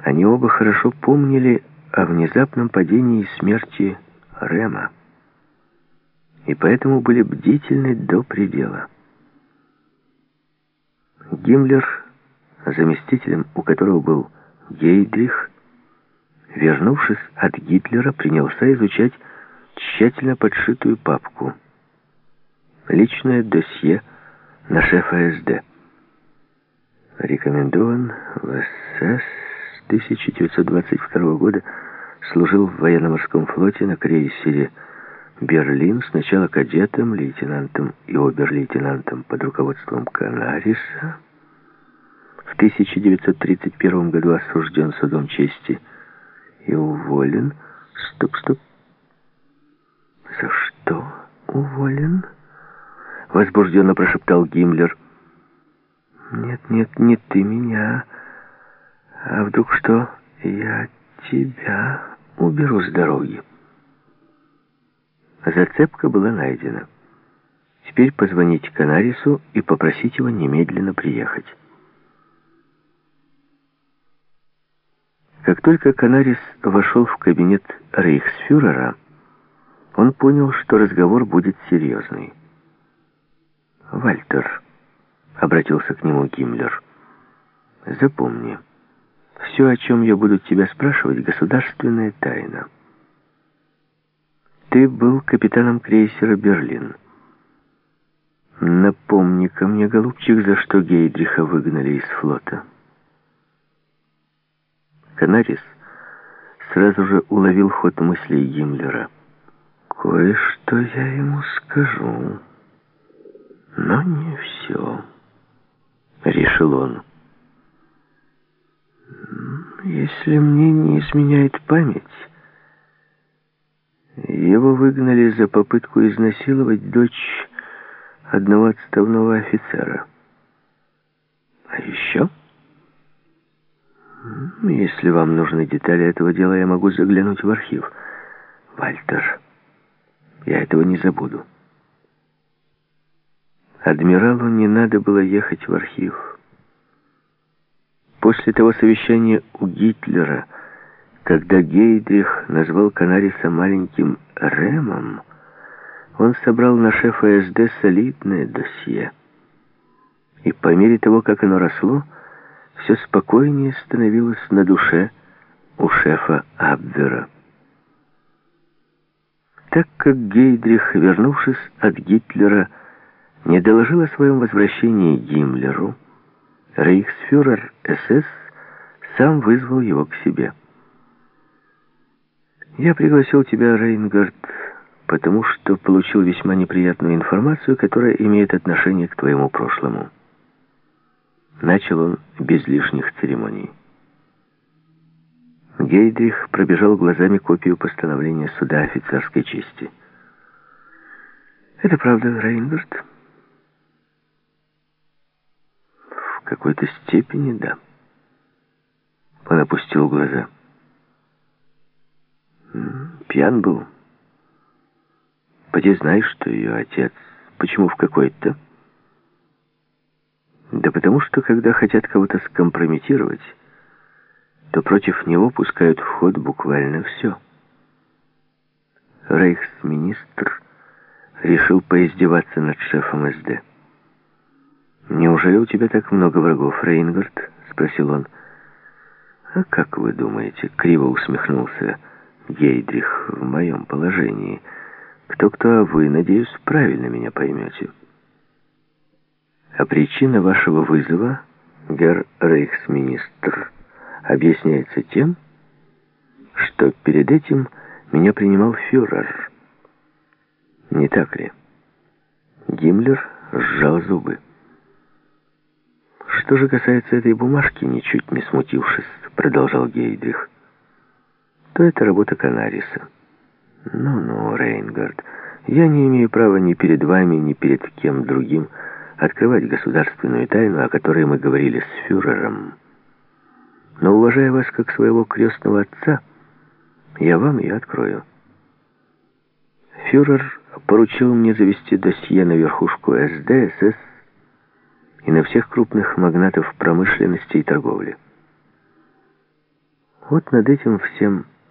Они оба хорошо помнили о внезапном падении и смерти Рема, и поэтому были бдительны до предела. Гиммлер, заместителем у которого был Гейдрих, вернувшись от Гитлера, принялся изучать тщательно подшитую папку. Личное досье на шефа СД. Рекомендован в СС с 1922 года, служил в военно-морском флоте на крейсере «Берлин», сначала кадетом, лейтенантом и обер-лейтенантом под руководством Канариса. В 1931 году осужден судом чести и уволен. Стоп. За что уволен? Возбужденно прошептал Гиммлер. Нет, не ты меня. А вдруг что? Я тебя уберу с дороги. Зацепка была найдена. Теперь позвонить Канарису и попросить его немедленно приехать. Как только Канарис вошел в кабинет рейхсфюрера, он понял, что разговор будет серьезный. «Вальтер», — обратился к нему Гиммлер, — «запомни, все, о чем я буду тебя спрашивать, государственная тайна. Ты был капитаном крейсера «Берлин». Напомни-ка мне, голубчик, за что Гейдриха выгнали из флота». Канарис сразу же уловил ход мыслей Гиммлера. «Кое-что я ему скажу, но не все», — решил он. «Если мне не изменяет память, его выгнали за попытку изнасиловать дочь одного отставного офицера. А еще, если вам нужны детали этого дела, я могу заглянуть в архив. Вальтер, я этого не забуду». Адмиралу не надо было ехать в архив. После того совещания у Гитлера, когда Гейдрих назвал Канариса маленьким Ремом, он собрал на шефа СД солидное досье. И по мере того, как оно росло, все спокойнее становилось на душе у шефа Абвера. Так как Гейдрих, вернувшись от Гитлера, не доложил о своем возвращении Гиммлеру, рейхсфюрер СС сам вызвал его к себе. «Я пригласил тебя, Рейнгард, потому что получил весьма неприятную информацию, которая имеет отношение к твоему прошлому». Начал он без лишних церемоний. Гейдрих пробежал глазами копию постановления суда офицерской чести. «Это правда, Рейнгард?» «В какой-то степени, да». Он опустил глаза. «Пьян был. Поди знаешь, что ее отец. Почему в какой-то?» «Да потому что, когда хотят кого-то скомпрометировать, то против него пускают в ход буквально все». Рейхсминистр решил поиздеваться над шефом СД. «Неужели у тебя так много врагов, Рейнгард?» — спросил он. «А как вы думаете?» — криво усмехнулся Гейдрих. «В моем положении. Кто-кто, а вы, надеюсь, правильно меня поймете. А причина вашего вызова, герр рейхсминистр, объясняется тем, что перед этим меня принимал фюрер. Не так ли?» Гиммлер сжал зубы. «Что же касается этой бумажки, ничуть не смутившись, продолжал Гейдрих, то это работа Канариса. Ну, Рейнгард, я не имею права ни перед вами, ни перед кем другим открывать государственную тайну, о которой мы говорили с фюрером. Но, уважая вас как своего крестного отца, я вам ее открою. Фюрер поручил мне завести досье на верхушку СД, СС и на всех крупных магнатов промышленности и торговли. Вот над этим всем